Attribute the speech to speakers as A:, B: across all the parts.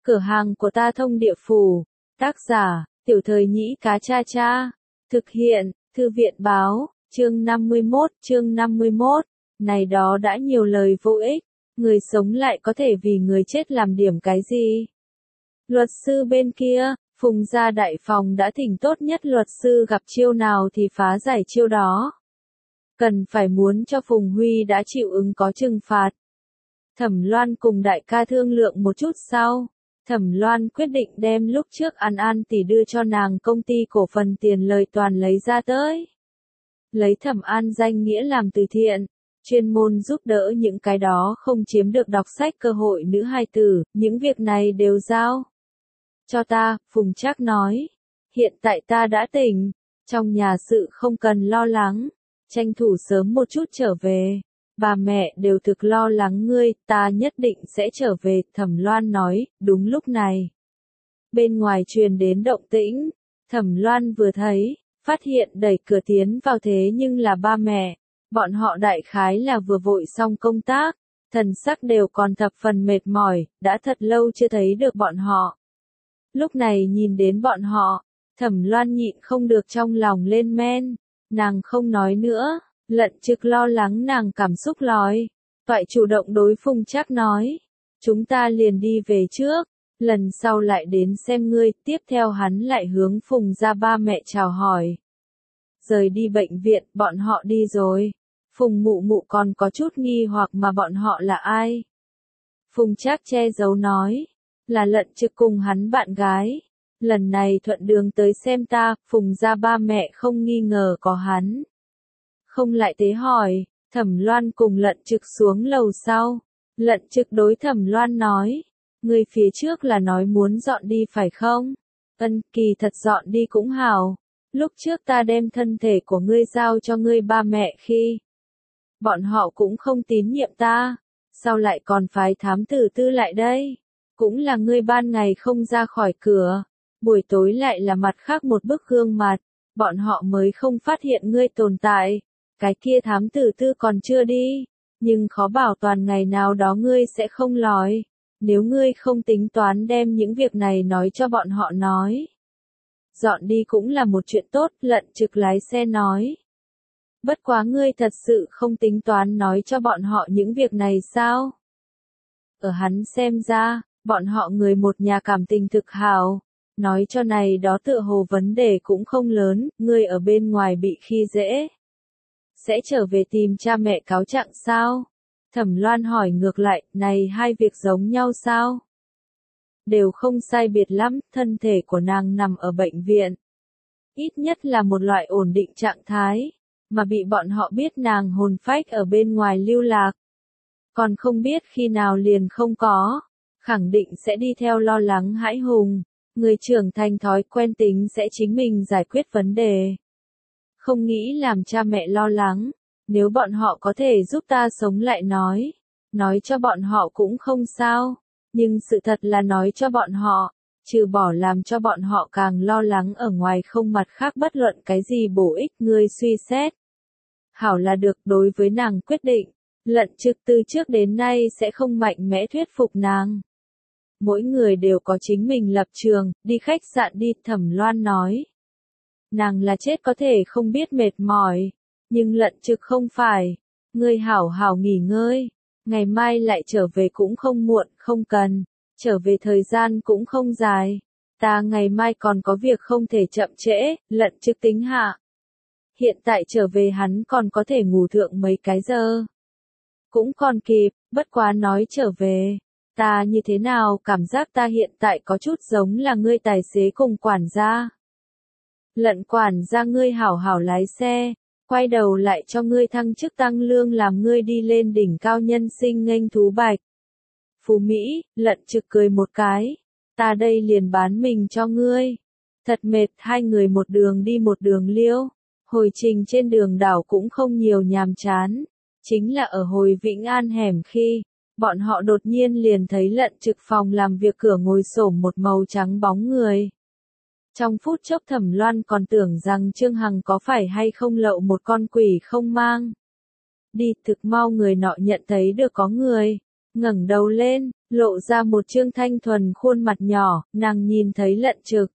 A: Cửa hàng của ta thông địa phủ. Tác giả, Tiểu Thời Nhĩ Cá Cha Cha. Thực hiện, Thư viện báo, chương 51. Này đó đã nhiều lời vô ích. Người sống lại có thể vì người chết làm điểm cái gì? Luật sư bên kia, Phùng gia đại phòng đã thỉnh tốt nhất luật sư gặp chiêu nào thì phá giải chiêu đó. Cần phải muốn cho Phùng Huy đã chịu ứng có trừng phạt. Thẩm Loan cùng đại ca thương lượng một chút sau. Thẩm Loan quyết định đem lúc trước An tỷ đưa cho nàng công ty cổ phần tiền lời toàn lấy ra tới. Lấy Thẩm An danh nghĩa làm từ thiện, chuyên môn giúp đỡ những cái đó không chiếm được đọc sách cơ hội nữ hài tử, những việc này đều giao cho ta, Phùng Trác nói. Hiện tại ta đã tỉnh, trong nhà sự không cần lo lắng, tranh thủ sớm một chút trở về. Bà mẹ đều thực lo lắng ngươi, ta nhất định sẽ trở về, Thẩm Loan nói. Đúng lúc này, bên ngoài truyền đến động tĩnh, Thẩm Loan vừa thấy, phát hiện đẩy cửa tiến vào thế nhưng là ba mẹ, bọn họ đại khái là vừa vội xong công tác, thần sắc đều còn thập phần mệt mỏi, đã thật lâu chưa thấy được bọn họ. Lúc này nhìn đến bọn họ, Thẩm Loan nhịn không được trong lòng lên men, nàng không nói nữa. Lận Trực lo lắng nàng cảm xúc lòi, toại chủ động đối Phùng Trác nói, chúng ta liền đi về trước, lần sau lại đến xem ngươi. Tiếp theo hắn lại hướng Phùng gia ba mẹ chào hỏi. Rời đi bệnh viện, bọn họ đi rồi. Phùng mụ mụ còn có chút nghi hoặc mà bọn họ là ai. Phùng Trác che giấu nói, là Lận Trực cùng hắn bạn gái. Lần này thuận đường tới xem ta, Phùng gia ba mẹ không nghi ngờ có hắn. Không lại tế hỏi, Thẩm Loan cùng Lận Trực xuống lầu sau. Lận Trực đối Thẩm Loan nói, người phía trước là nói muốn dọn đi phải không? Kỳ thật dọn đi cũng hảo. Lúc trước ta đem thân thể của ngươi giao cho ngươi ba mẹ khi bọn họ cũng không tín nhiệm ta, sao lại còn phái thám tử tư lại đây? Cũng là ngươi ban ngày không ra khỏi cửa, buổi tối lại là mặt khác một bức gương mặt, bọn họ mới không phát hiện ngươi tồn tại. Cái kia thám tử tư còn chưa đi, nhưng khó bảo toàn ngày nào đó ngươi sẽ không lòi, nếu ngươi không tính toán đem những việc này nói cho bọn họ nói. Dọn đi cũng là một chuyện tốt, Lận Trực lái xe nói. Bất quá ngươi thật sự không tính toán nói cho bọn họ những việc này sao? Ở hắn xem ra, bọn họ người một nhà cảm tình thực hảo, nói cho này đó tựa hồ vấn đề cũng không lớn, ngươi ở bên ngoài bị khi dễ. Sẽ trở về tìm cha mẹ cáo trạng sao? Thẩm Loan hỏi ngược lại, này hai việc giống nhau sao? Đều không sai biệt lắm, thân thể của nàng nằm ở bệnh viện. Ít nhất là một loại ổn định trạng thái, mà bị bọn họ biết nàng hồn phách ở bên ngoài lưu lạc. Còn không biết khi nào liền không có, khẳng định sẽ đi theo lo lắng hãi hùng. Người trưởng thành thói quen tính sẽ chính mình giải quyết vấn đề. Không nghĩ làm cha mẹ lo lắng, nếu bọn họ có thể giúp ta sống lại nói cho bọn họ cũng không sao, nhưng sự thật là nói cho bọn họ, trừ bỏ làm cho bọn họ càng lo lắng ở ngoài không mặt khác bất luận cái gì bổ ích. Ngươi suy xét. Hảo là được. Đối với nàng quyết định, Lận Trực từ trước đến nay sẽ không mạnh mẽ thuyết phục nàng. Mỗi người đều có chính mình lập trường, đi khách sạn đi, Thẩm Loan nói. Nàng là chết có thể không biết mệt mỏi, nhưng Lận Trực không phải. Ngươi hảo hảo nghỉ ngơi, ngày mai lại trở về cũng không muộn, không cần, trở về thời gian cũng không dài. Ta ngày mai còn có việc không thể chậm trễ, Lận Trực tính hạ. Hiện tại trở về hắn còn có thể ngủ thượng mấy cái giờ. Cũng còn kịp, bất quá nói trở về. Ta như thế nào cảm giác ta hiện tại có chút giống là ngươi tài xế cùng quản gia. Lận quản gia ngươi hảo hảo lái xe, quay đầu lại cho ngươi thăng chức tăng lương làm ngươi đi lên đỉnh cao nhân sinh nghênh thú bạch. Phú Mỹ, Lận Trực cười một cái, ta đây liền bán mình cho ngươi. Thật mệt, hai người một đường đi một đường liêu, hồi trình trên đường đảo cũng không nhiều nhàm chán, chính là ở hồi Vĩnh An hẻm khi, bọn họ đột nhiên liền thấy Lận Trực phòng làm việc cửa ngồi xổm một màu trắng bóng người. Trong phút chốc Thẩm Loan còn tưởng rằng Trương Hằng có phải hay không lậu một con quỷ không mang. Đi, thực mau người nọ nhận thấy được có người. ngẩng đầu lên, lộ ra một trương thanh thuần khuôn mặt nhỏ, nàng nhìn thấy Lận Trực.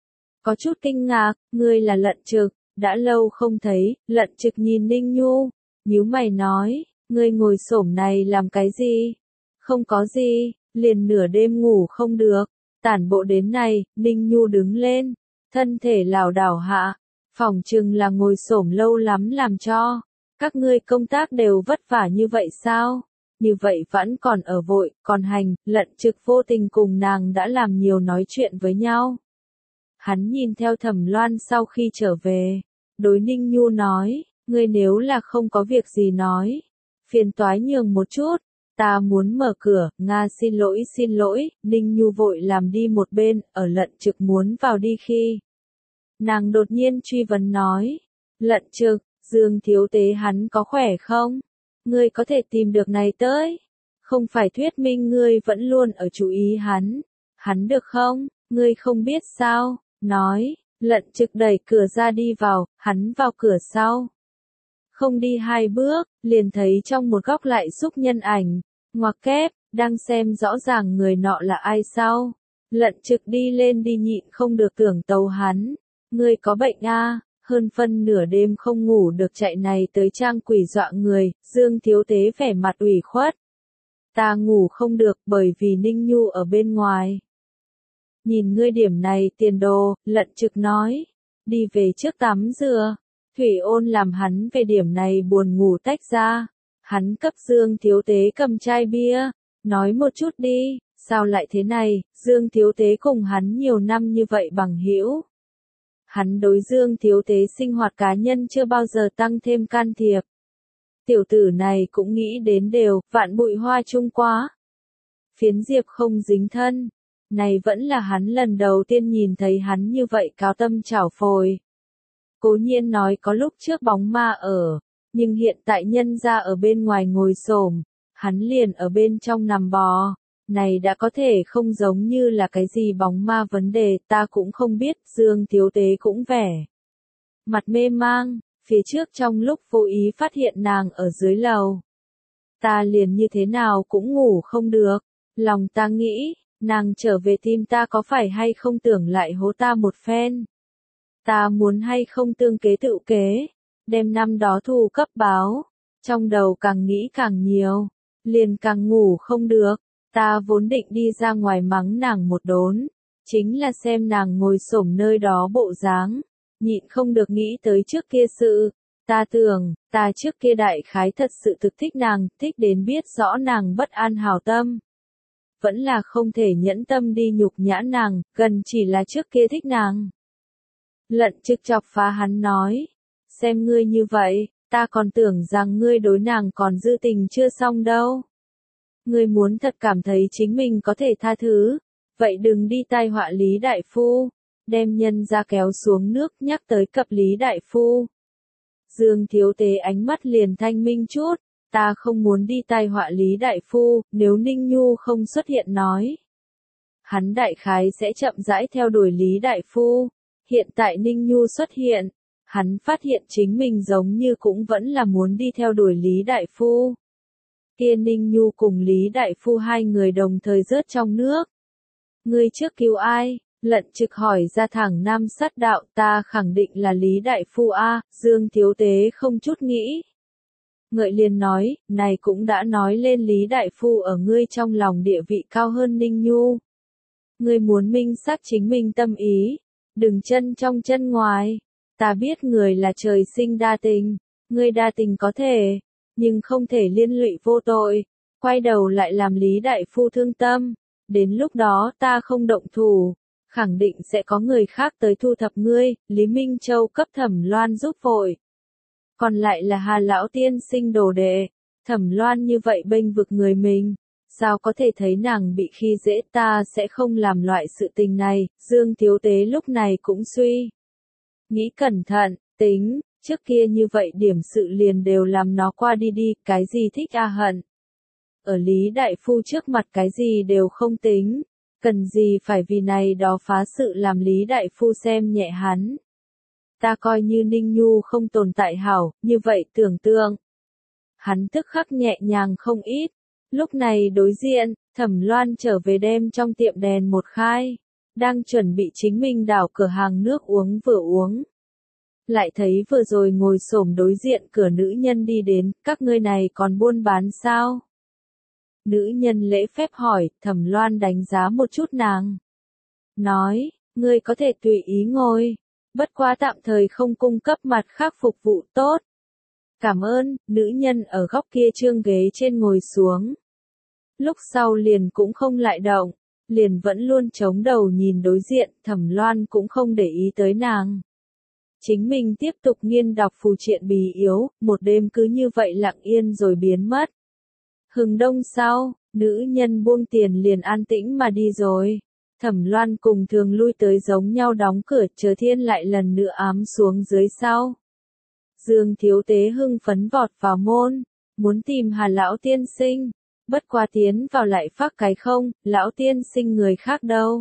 A: Có chút kinh ngạc, ngươi là Lận Trực, đã lâu không thấy, Lận Trực nhìn Ninh Nhu, nhíu mày nói, ngươi ngồi xổm này làm cái gì? Không có gì, liền nửa đêm ngủ không được, tản bộ đến này, Ninh Nhu đứng lên, thân thể lảo đảo hạ, phỏng chừng là ngồi xổm lâu lắm làm cho. Các ngươi công tác đều vất vả như vậy sao? Như vậy vẫn còn ở vội, còn hành, Lận Trực vô tình cùng nàng đã làm nhiều nói chuyện với nhau. Hắn nhìn theo Thẩm Loan sau khi trở về, đối Ninh Nhu nói, ngươi nếu là không có việc gì nói, phiền toái nhường một chút, ta muốn mở cửa, Nga xin lỗi, Ninh Nhu vội làm đi một bên, ở Lận Trực muốn vào đi khi. Nàng đột nhiên truy vấn nói, Lận Trực, Dương thiếu tế hắn có khỏe không? Ngươi có thể tìm được này tới? Không phải thuyết minh ngươi vẫn luôn ở chú ý hắn được không? Ngươi không biết sao? Nói, Lận Trực đẩy cửa ra đi vào, hắn vào cửa sau. Không đi 2 bước, liền thấy trong một góc lại xúc nhân ảnh, ngoặc kép, đang xem rõ ràng người nọ là ai sao. Lận Trực đi lên đi nhịn không được tưởng tấu hắn. Ngươi có bệnh a? Hơn phân nửa đêm không ngủ được chạy này tới trang quỷ dọa người, Dương thiếu tế vẻ mặt ủy khuất. Ta ngủ không được bởi vì Ninh Nhu ở bên ngoài. Nhìn ngươi điểm này tiền đồ, Lận Trực nói. Đi về trước tắm rửa. Thủy Ôn làm hắn về điểm này buồn ngủ tách ra. Hắn cấp Dương thiếu tế cầm chai bia. Nói một chút đi, sao lại thế này, Dương thiếu tế cùng hắn nhiều năm như vậy bằng hữu. Hắn đối Dương thiếu tế sinh hoạt cá nhân chưa bao giờ tăng thêm can thiệp. Tiểu tử này cũng nghĩ đến đều, vạn bụi hoa chung quá. Phiến diệp không dính thân. Này vẫn là hắn lần đầu tiên nhìn thấy hắn như vậy cáo tâm chảo phồi. Cố nhiên nói có lúc trước bóng ma ở, nhưng hiện tại nhân ra ở bên ngoài ngồi xổm, hắn liền ở bên trong nằm bò. Này đã có thể không giống như là cái gì bóng ma vấn đề, ta cũng không biết, Dương thiếu tế cũng vẻ. Mặt mê mang, phía trước trong lúc vô ý phát hiện nàng ở dưới lầu. Ta liền như thế nào cũng ngủ không được, lòng ta nghĩ, nàng trở về tìm ta có phải hay không tưởng lại hố ta một phen. Ta muốn hay không tương kế tự kế, đem năm đó thù cấp báo, trong đầu càng nghĩ càng nhiều, liền càng ngủ không được. Ta vốn định đi ra ngoài mắng nàng một đốn, chính là xem nàng ngồi xổm nơi đó bộ dáng, nhịn không được nghĩ tới trước kia sự. Ta tưởng, ta trước kia đại khái thật sự thực thích nàng, thích đến biết rõ nàng bất an hảo tâm. Vẫn là không thể nhẫn tâm đi nhục nhã nàng, gần chỉ là trước kia thích nàng. Lận Trực chọc phá hắn nói, xem ngươi như vậy, ta còn tưởng rằng ngươi đối nàng còn dư tình chưa xong đâu. Ngươi muốn thật cảm thấy chính mình có thể tha thứ, vậy đừng đi tai họa Lý Đại Phu, đem nhân ra kéo xuống nước nhắc tới cập Lý Đại Phu. Dương thiếu tế ánh mắt liền thanh minh chút, ta không muốn đi tai họa Lý Đại Phu, nếu Ninh Nhu không xuất hiện nói. Hắn đại khái sẽ chậm rãi theo đuổi Lý Đại Phu, hiện tại Ninh Nhu xuất hiện, hắn phát hiện chính mình giống như cũng vẫn là muốn đi theo đuổi Lý Đại Phu. Kia Ninh Nhu cùng Lý Đại Phu hai người đồng thời rớt trong nước. Ngươi trước cứu ai? Lận Trực hỏi ra thẳng nam sát đạo, ta khẳng định là Lý Đại Phu a. Dương thiếu tế không chút nghĩ. Ngợi liền nói, này cũng đã nói lên Lý Đại Phu ở ngươi trong lòng địa vị cao hơn Ninh Nhu. Ngươi muốn minh xác chính mình tâm ý, đừng chân trong chân ngoài. Ta biết người là trời sinh đa tình, ngươi đa tình có thể, nhưng không thể liên lụy vô tội, quay đầu lại làm Lý Đại Phu thương tâm. Đến lúc đó ta không động thủ, khẳng định sẽ có người khác tới thu thập ngươi. Lý Minh Châu cấp Thẩm Loan giúp vội. Còn lại là Hà Lão Tiên sinh đồ đệ. Thẩm Loan như vậy bênh vực người mình, sao có thể thấy nàng bị khi dễ, ta sẽ không làm loại sự tình này. Dương thiếu tế lúc này cũng suy nghĩ cẩn thận, tính, trước kia như vậy điểm sự liền đều làm nó qua đi đi, cái gì thích a hận. Ở Lý Đại Phu trước mặt cái gì đều không tính, cần gì phải vì này đó phá sự làm Lý Đại Phu xem nhẹ hắn. Ta coi như Ninh Nhu không tồn tại hảo, như vậy tưởng tượng. Hắn tức khắc nhẹ nhàng không ít, Lúc này đối diện, Thẩm Loan trở về đem trong tiệm đèn một khai, đang chuẩn bị chính mình đảo cửa hàng nước uống vừa uống. Lại thấy vừa rồi ngồi xổm đối diện cửa nữ nhân đi đến, các ngươi này còn buôn bán sao? Nữ nhân lễ phép hỏi, Thẩm Loan đánh giá một chút nàng. Nói, ngươi có thể tùy ý ngồi, bất quá tạm thời không cung cấp mặt khác phục vụ tốt. Cảm ơn, nữ nhân ở góc kia trương ghế trên ngồi xuống. Lúc sau liền cũng không lại động, liền vẫn luôn chống đầu nhìn đối diện, Thẩm Loan cũng không để ý tới nàng. Chính mình tiếp tục nghiên đọc phù triện bí yếu, một đêm cứ như vậy lặng yên rồi biến mất. Hừng đông sau, nữ nhân buông tiền liền an tĩnh mà đi rồi. Thẩm Loan cùng thường lui tới giống nhau đóng cửa chờ thiên lại lần nữa ám xuống dưới sau. Dương Thiếu Tế hưng phấn vọt vào môn, muốn tìm Hà lão tiên sinh, bất quá tiến vào lại phát cái không, lão tiên sinh người khác đâu.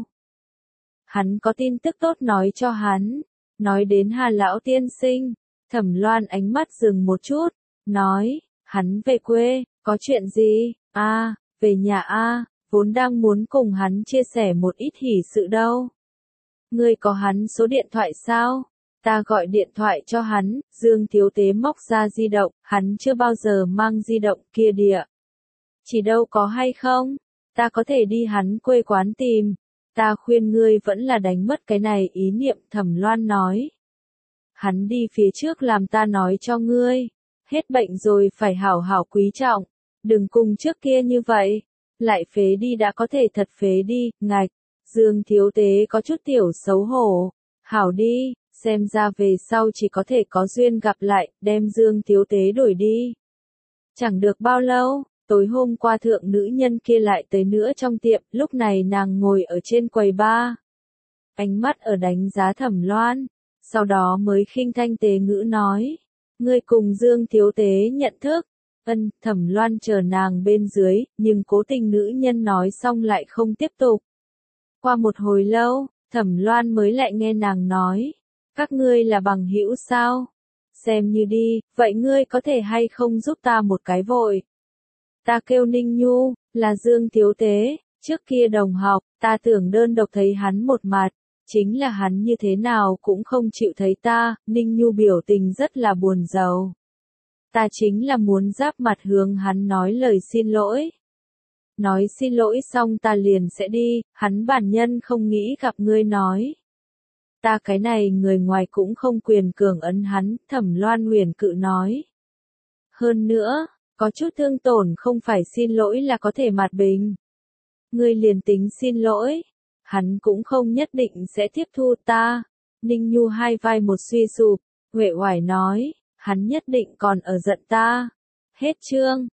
A: Hắn có tin tức tốt nói cho hắn, nói đến Hà lão tiên sinh, Thẩm Loan ánh mắt dừng một chút, nói, hắn về quê, có chuyện gì, về nhà vốn đang muốn cùng hắn chia sẻ một ít hỉ sự đâu. Ngươi có hắn số điện thoại sao? Ta gọi điện thoại cho hắn, Dương Thiếu Tế móc ra di động, hắn chưa bao giờ mang di động kia địa. Chỉ đâu có hay không? Ta có thể đi hắn quê quán tìm. Ta khuyên ngươi vẫn là đánh mất cái này ý niệm, Thẩm Loan nói. Hắn đi phía trước làm ta nói cho ngươi. Hết bệnh rồi phải hảo hảo quý trọng. Đừng cùng trước kia như vậy. Lại phế đi đã có thể thật phế đi, ngạch. Dương Thiếu Tế có chút tiểu xấu hổ. Hảo đi, xem ra về sau chỉ có thể có duyên gặp lại, đem Dương Thiếu Tế đuổi đi. Chẳng được bao lâu, tối hôm qua thượng nữ nhân kia lại tới nữa trong tiệm, lúc này nàng ngồi ở trên quầy bar. Ánh mắt ở đánh giá Thẩm Loan, sau đó mới khinh thanh tế ngữ nói. Ngươi cùng Dương Thiếu Tế nhận thức. Thẩm Loan chờ nàng bên dưới, nhưng cố tình nữ nhân nói xong lại không tiếp tục. Qua một hồi lâu, Thẩm Loan mới lại nghe nàng nói. Các ngươi là bằng hữu sao? Xem như đi, vậy ngươi có thể hay không giúp ta một cái vội? Ta kêu Ninh Nhu, là Dương Thiếu Tế, trước kia đồng học, ta tưởng đơn độc thấy hắn một mặt, chính là hắn như thế nào cũng không chịu thấy ta, Ninh Nhu biểu tình rất là buồn rầu. Ta chính là muốn giáp mặt hướng hắn nói lời xin lỗi. Nói xin lỗi xong ta liền sẽ đi, hắn bản nhân không nghĩ gặp ngươi nói. Ta cái này người ngoài cũng không quyền cường ấn hắn, Thẩm Loan huyền cự nói. Hơn nữa, có chút thương tổn không phải xin lỗi là có thể mặt bình. Ngươi liền tính xin lỗi, hắn cũng không nhất định sẽ tiếp thu ta. Ninh Nhu hai vai một suy sụp, uể oải nói, hắn nhất định còn ở giận ta. Hết chương.